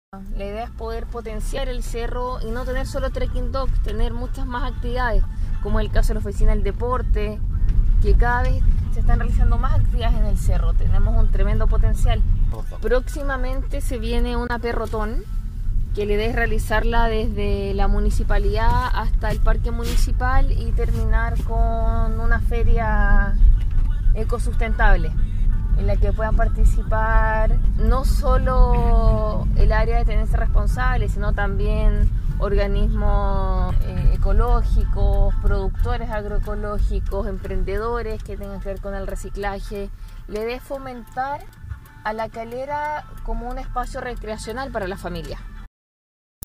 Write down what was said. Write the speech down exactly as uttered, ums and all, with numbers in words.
La idea es poder potenciar el cerro y no tener solo trekking dogs, tener muchas más actividades, como el caso de la oficina del deporte, que cada vez se están realizando más actividades en el cerro. Tenemos un tremendo potencial. Próximamente se viene una perrotón, que la idea es realizarla desde la municipalidad hasta el parque municipal y terminar con una feria ecosustentable, en la que puedan participar no solo el área de tenencia responsable, sino también organismos eh, ecológicos, productores agroecológicos, emprendedores que tengan que ver con el reciclaje. La idea es fomentar a La Calera como un espacio recreacional para la familia.